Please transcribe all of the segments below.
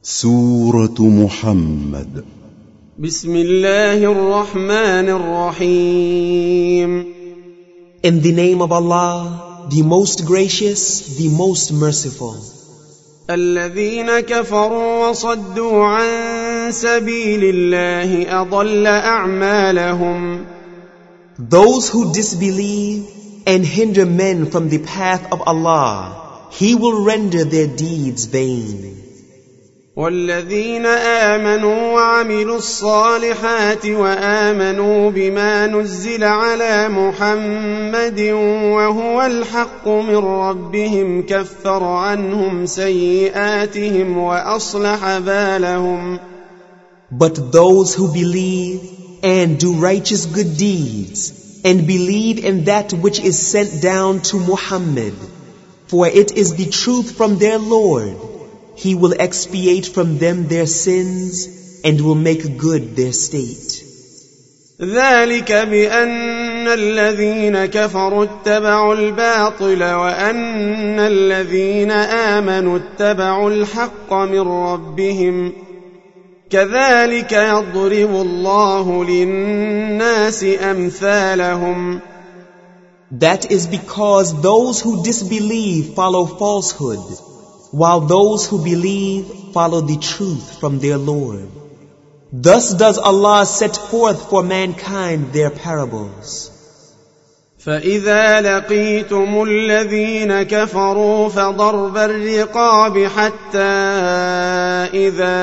سورة محمد. بسم الله الرحمن الرحيم. In the name of Allah, the most gracious, the most merciful. الذين كفروا وصدوا عن سبيل الله أضل أعمالهم. Those who disbelieve and hinder men from the path of Allah, He will render their deeds vain. والذين آمنوا وعملوا الصالحات وآمنوا بما نزل على محمد وهو الحق من ربهم كفر عنهم سيئاتهم وأصلح بالهم. But those who believe and do righteous good deeds and believe in that which is sent down to Muhammad, for it is the truth from their Lord, He will expiate from them their sins and will make good their state. ذلك بأن الذين كفروا اتبعوا الباطل وأن الذين آمنوا اتبعوا الحق من ربهم كذلك يضرب الله للناس أمثالهم. That is because those who disbelieve follow falsehood, while those who believe follow the truth from their Lord. Thus does Allah set forth for mankind their parables. فإذا لقيتم الذين كفروا فضرب الرقاب حتى إذا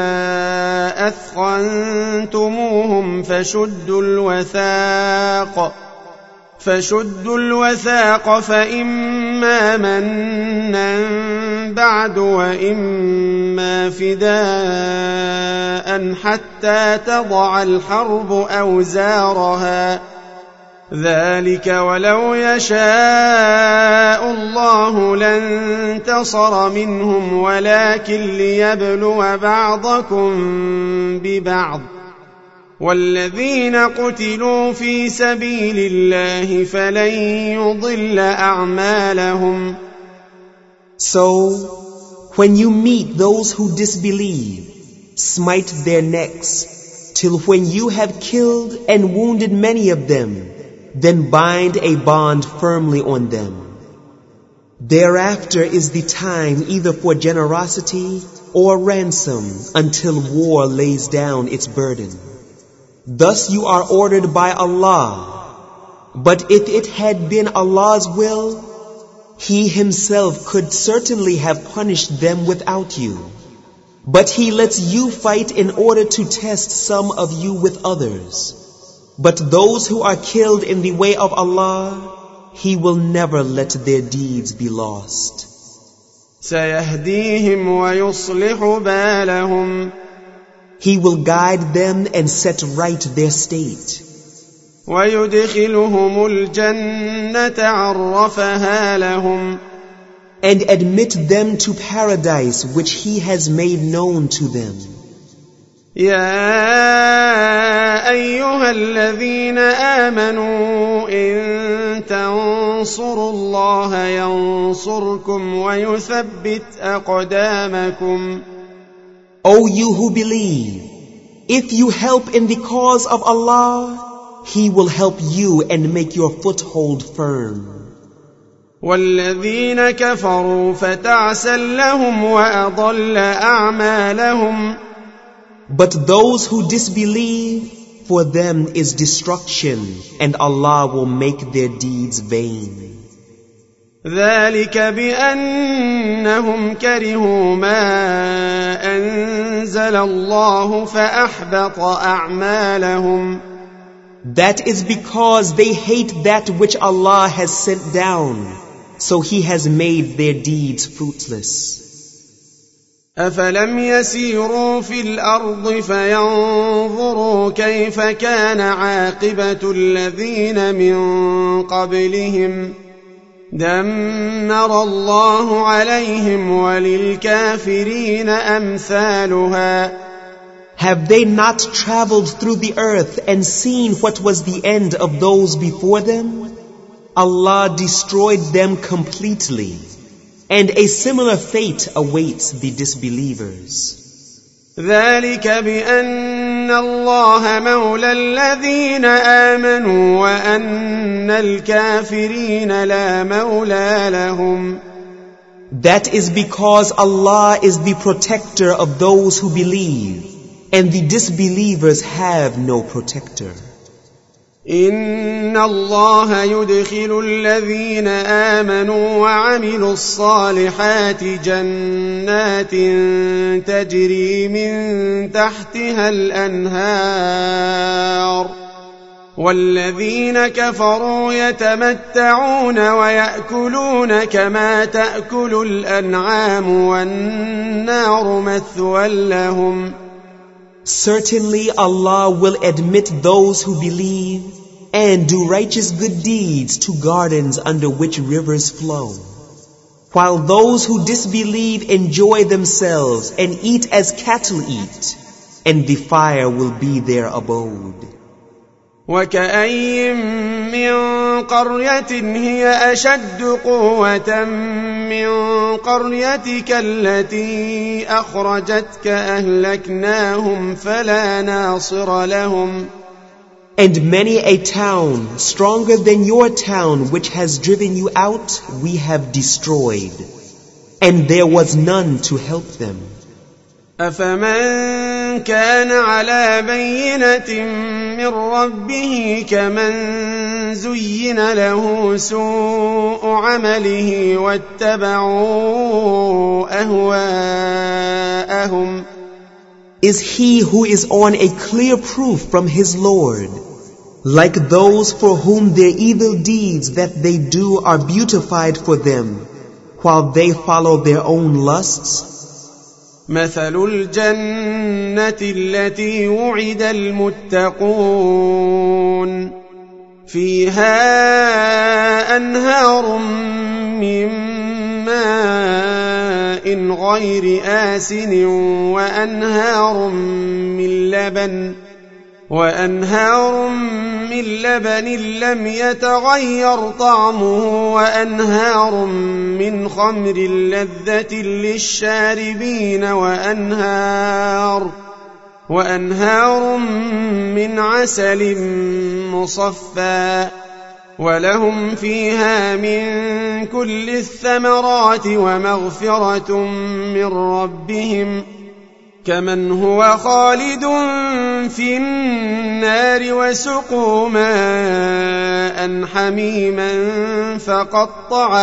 أثخنتموهم فشدوا الوثاق فإما منا بعد وإما فداء حتى تضع الحرب أوزارها. ذلك ولو يشاء الله لانتصر منهم ولكن ليبلو بعضكم ببعض. والذين قتلوا في سبيل الله فلن يضل أعمالهم. So, when you meet those who disbelieve, smite their necks, till when you have killed and wounded many of them, then bind a bond firmly on them. Thereafter is the time either for generosity or ransom until war lays down its burden. Thus you are ordered by Allah. But if it had been Allah's will, He Himself could certainly have punished them without you. But He lets you fight in order to test some of you with others. But those who are killed in the way of Allah, He will never let their deeds be lost. سيهديهم ويصلح بالهم. He will guide them and set right their state. ويدخلهم الجنة عرفها لهم. And admit them to paradise which He has made known to them. يا أيها الذين آمنوا إن تنصروا الله ينصركم ويثبت أقدامكم. O you who believe, if you help in the cause of Allah, He will help you and make your foothold firm. والذين كفروا فتعسا لهم وأضل أعمالهم. But those who disbelieve, for them is destruction, and Allah will make their deeds vain. ذلك بأنهم كرهوا ما أنزل الله فأحبط أعمالهم. That is because they hate that which Allah has sent down, so He has made their deeds fruitless. أفلم يسيروا في الأرض فينظروا كيف كان عاقبة الذين من قبلهم دمر الله عليهم وللكافرين أمثالها. Have they not traveled through the earth and seen what was the end of those before them? Allah destroyed them completely, and a similar fate awaits the disbelievers. ذلك بأن الله مولى الذين آمنوا وأن الكافرين لا مولى لهم. That is because Allah is the protector of those who believe, and the disbelievers have no protector. إن الله يدخل الذين آمنوا وعملوا الصالحات جنات تجري من تحتها الأنهار والذين كفروا يتمتعون ويأكلون كما تأكل الأنعام والنار مثوى لهم. Certainly Allah will admit those who believe and do righteous good deeds to gardens under which rivers flow, while those who disbelieve enjoy themselves and eat as cattle eat, and the fire will be their abode. وكأين من قرية هي أشد قوة من قريتك التي أخرجتك أهلكناهم فلا ناصر لهم. And many a town stronger than your town which has driven you out we have destroyed, and there was none to help them. أفمن كان على بينة من ربه كمن زين له سوء عمله واتبعوا أهواءهم. Is he who is on a clear proof from his Lord like those for whom their evil deeds that they do are beautified for them while they follow their own lusts? مثل الجنة التي وعد المتقون فيها أنهار من ماء غير آسن وأنهار من لبن لم يتغير طعمه وأنهار من خمر لذة للشاربين وأنهار من عسل مصفى ولهم فيها من كل الثمرات ومغفرة من ربهم كمن هو خالد في النار وسقوا ماء حميما فقطع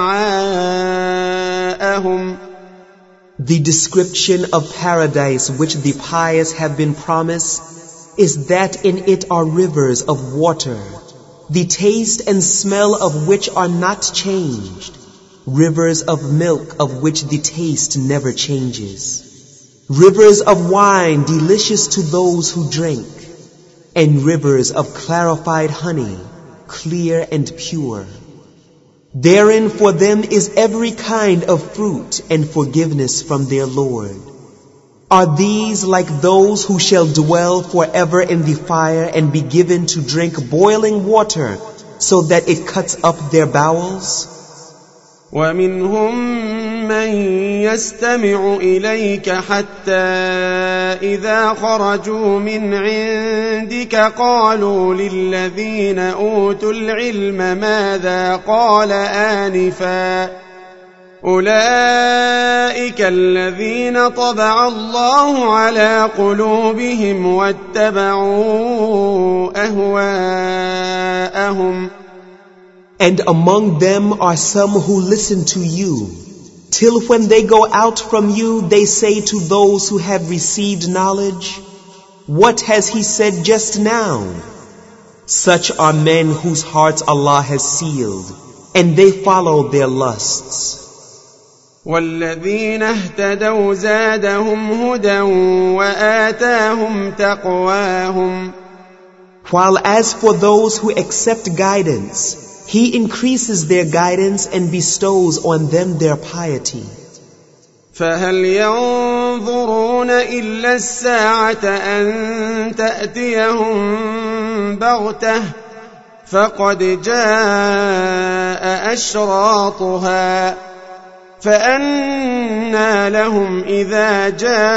أمعاءهم. The description of paradise which the pious have been promised is that in it are rivers of water, the taste and smell of which are not changed, rivers of milk of which the taste never changes, rivers of wine delicious to those who drink, and rivers of clarified honey, clear and pure. Therein for them is every kind of fruit and forgiveness from their Lord. Are these like those who shall dwell forever in the fire and be given to drink boiling water so that it cuts up their bowels? ومنهم من يستمع إليك حتى إذا خرجوا من عندك قالوا للذين أوتوا العلم ماذا قال آنفا أولئك الذين طبع الله على قلوبهم واتبعوا أهواءهم. And among them are some who listen to you, till when they go out from you, they say to those who have received knowledge, "What has he said just now?" Such are men whose hearts Allah has sealed, and they follow their lusts. والذين اهتدوا زادهم هدى وآتاهم تقواهم. While as for those who accept guidance, He increases their guidance and bestows on them their piety. فهل ينظرون إلا الساعة أن تأتيهم بغتة فقد جاء أشراطها فأنى لهم إذا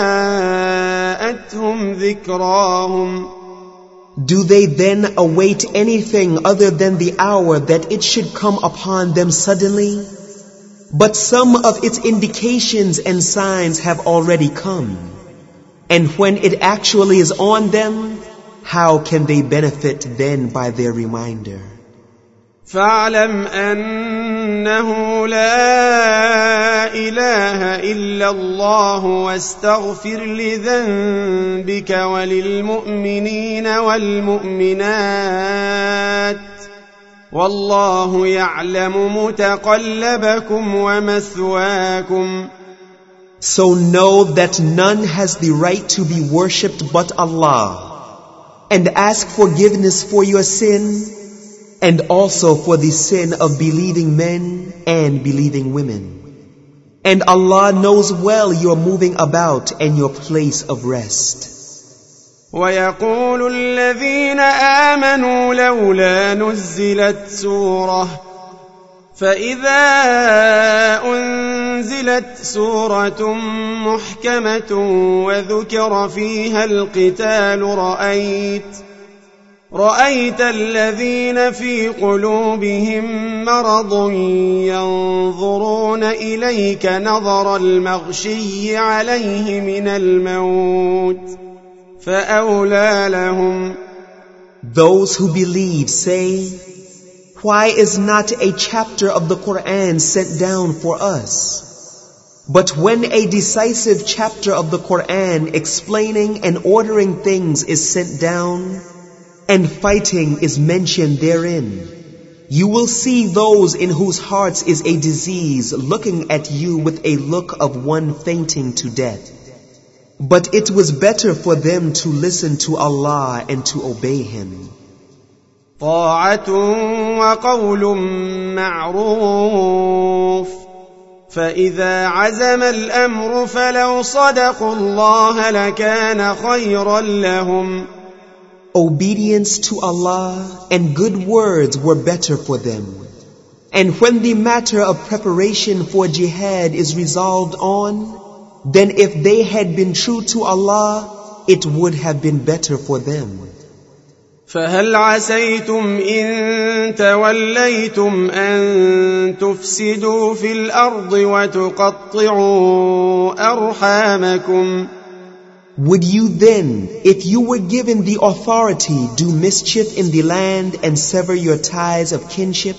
جاءتهم ذكراهم. Do they then await anything other than the hour that it should come upon them suddenly? But some of its indications and signs have already come. And when it actually is on them, how can they benefit then by their reminder? فاعلم أنه لا إله إلا الله واستغفر لذنبك وللمؤمنين والمؤمنات والله يعلم متقلبكم ومثواكم. So know that none has the right to be worshipped but Allah, and ask forgiveness for your sin, and also for the sin of believing men and believing women. And Allah knows well your moving about and your place of rest. ويقول الذين آمنوا لولا نزلت سورة فإذا أنزلت سورة محكمة وذكر فيها القتال رأيت الذين في قلوبهم مرض ينظرون إليك نظر المغشي عليه من الموت فأولى لهم. Those who believe say, why is not a chapter of the Quran sent down for us? But when a decisive chapter of the Quran explaining and ordering things is sent down, and fighting is mentioned therein, you will see those in whose hearts is a disease looking at you with a look of one fainting to death. But it was better for them to listen to Allah and to obey Him. طاعة وقول معروف فإذا عزم الأمر فلو صدقوا الله لكان خيرا لهم. Obedience to Allah and good words were better for them. And when the matter of preparation for jihad is resolved on, then if they had been true to Allah, it would have been better for them. فهل عسيتم إن توليتم أن تفسدوا في الأرض وتقطعوا أرحامكم. Would you then, if you were given the authority, do mischief in the land and sever your ties of kinship?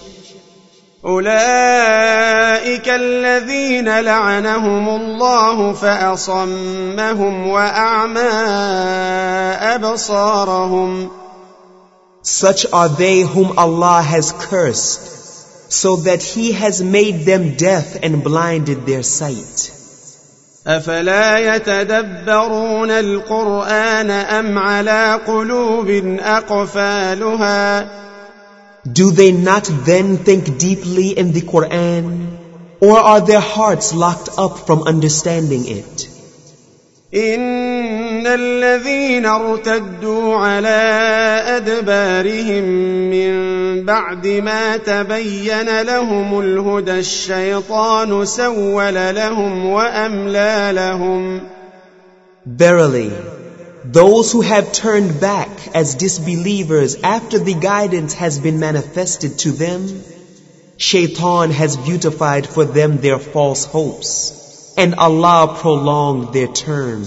أولئك الذين لعنهم الله فأصمهم وأعمى أبصارهم. Such are they whom Allah has cursed, so that He has made them deaf and blinded their sight. أفلا يتدبرون القرآن أم على قلوب أقفالها. Do they not then think deeply in the Quran, or are their hearts locked up from understanding it? إن الذين ارتدوا على أدبارهم من بعد ما تبين لهم الهدى الشيطان سول لهم وأملى لهم. Verily, those who have turned back as disbelievers after the guidance has been manifested to them, Shaitan has beautified for them their false hopes, and Allah prolonged their term.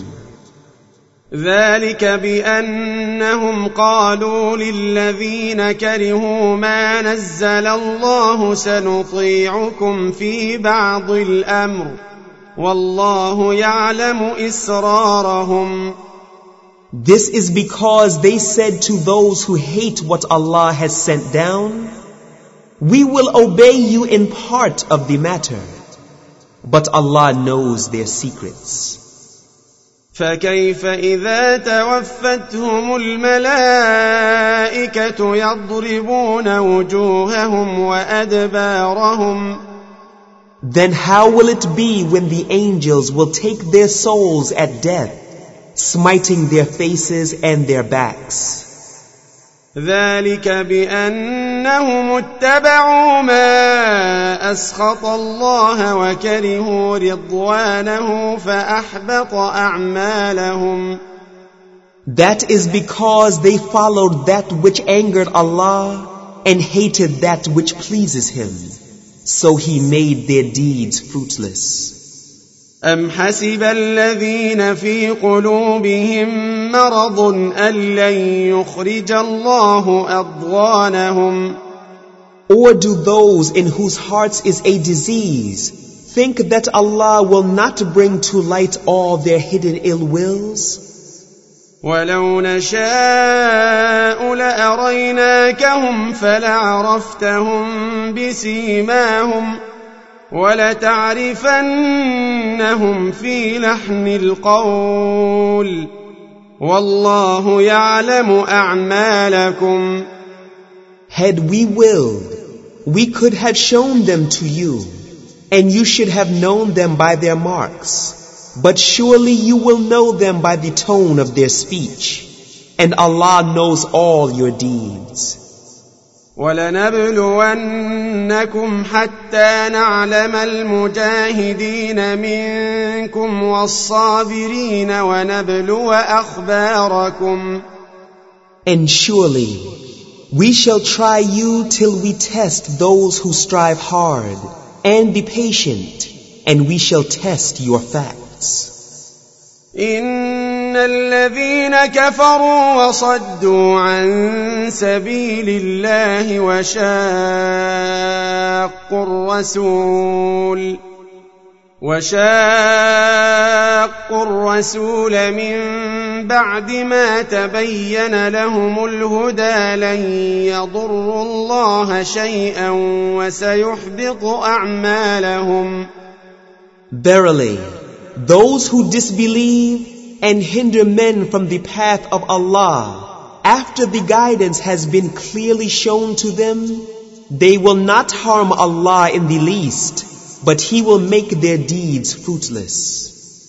ذلك بأنهم قالوا للذين كرهوا ما نزل الله سنطيعكم في بعض الأمر والله يعلم إسرارهم. This is because they said to those who hate what Allah has sent down, we will obey you in part of the matter, but Allah knows their secrets. فكيف إذا توفتهم الملائكة يضربون وجوههم وأدبارهم. Then how will it be when the angels will take their souls at death, smiting their faces and their backs? ذلك بأن إنهم اتبعوا ما أسخط الله وكرهوا رضوانه فأحبط أعمالهم. That is because they followed that which angered Allah and hated that which pleases Him. So He made their deeds fruitless. أم حسب الذين في قلوبهم مرض أن لن يخرج الله أضغانهم. Or do those in whose hearts is a disease think that Allah will not bring to light all their hidden ill wills? ولو نشاء لأريناكهم فلعرفتهم بسيماهم ولتعرفنهم في لحن القول والله يعلم أعمالكم. Had we willed, we could have shown them to you, and you should have known them by their marks. But surely you will know them by the tone of their speech, and Allah knows all your deeds. وَلَنَبْلُوَنَّكُمْ حَتَّى نَعْلَمَ الْمُجَاهِدِينَ مِنكُمْ وَالصَّابِرِينَ وَنَبْلُوَ أَخْبَارَكُمْ. And surely we shall try you till we test those who strive hard, and be patient, and we shall test your facts. إن الذين كفروا وصدوا عن سبيل الله وشاقوا الرسول من بعد ما تبين لهم الهدى لن يضروا الله شيئا وسيحبط أعمالهم. Verily, those who disbelieve and hinder men from the path of Allah after the guidance has been clearly shown to them, they will not harm Allah in the least, but He will make their deeds fruitless.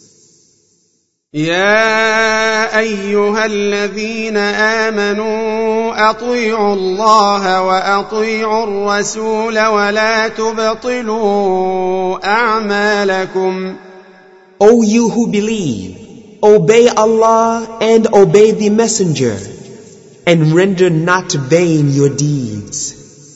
يا أيها الذين آمنوا أطيعوا الله وأطيعوا الرسول ولا تبطلوا أعمالكم. O you who believe, obey Allah and obey the Messenger, and render not vain your deeds.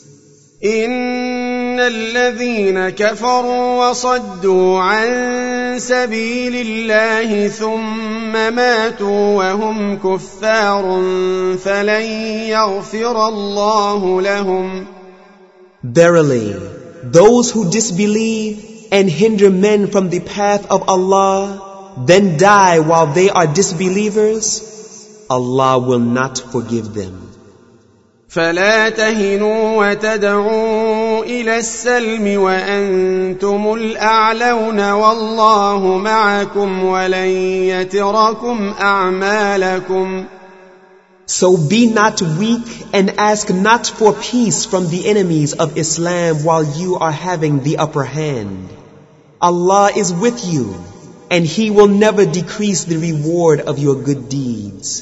إن الذين كفروا وصدوا عن سبيل الله ثم ماتوا وهم كفار فلن يغفر الله لهم. Verily, those who disbelieve and hinder men from the path of Allah, then die while they are disbelievers, Allah will not forgive them. فلا تهنوا وتدعوا إلى السلم وأنتم الأعلون والله معكم ولن يتركم أعمالكم. So be not weak and ask not for peace from the enemies of Islam while you are having the upper hand. Allah is with you, and He will never decrease the reward of your good deeds.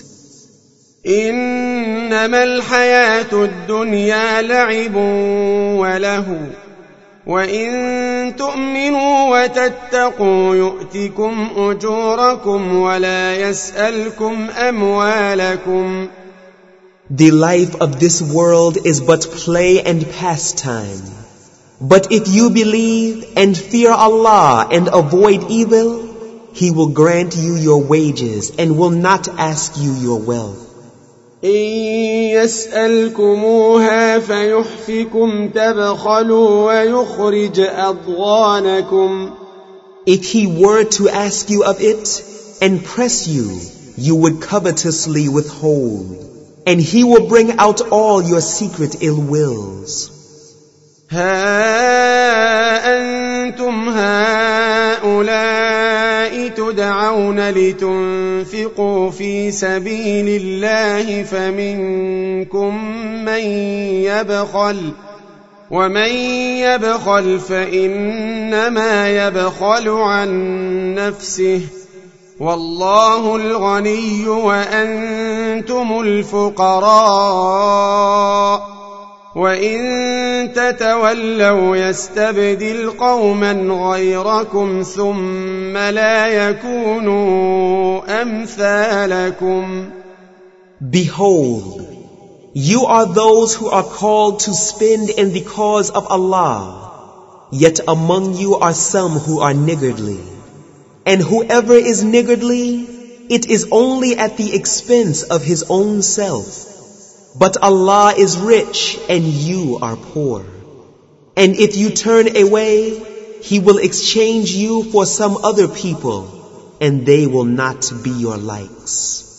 إنما الحياة الدنيا لعب وله وإن تؤمنوا وتتقوا يؤتكم أجوركم ولا يسألكم أموالكم. The life of this world is but play and pastime. But if you believe and fear Allah and avoid evil, He will grant you your wages and will not ask you your wealth. إن يسألكموها فيحفكم تبخلوا ويخرج أضغانكم. If He were to ask you of it and press you, you would covetously withhold, and He will bring out all your secret ill wills. ها أنتم هؤلاء تدعون لتنفقوا في سبيل الله فمنكم من يبخل ومن يبخل فإنما يبخل عن نفسه والله الغني وأنتم الفقراء وإن تتولوا يستبدل قوما غيركم ثم لا يكونوا أمثالكم. Behold, you are those who are called to spend in the cause of Allah, yet among you are some who are niggardly. And whoever is niggardly, it is only at the expense of his own self. But Allah is rich and you are poor. And if you turn away, He will exchange you for some other people, and they will not be your likes.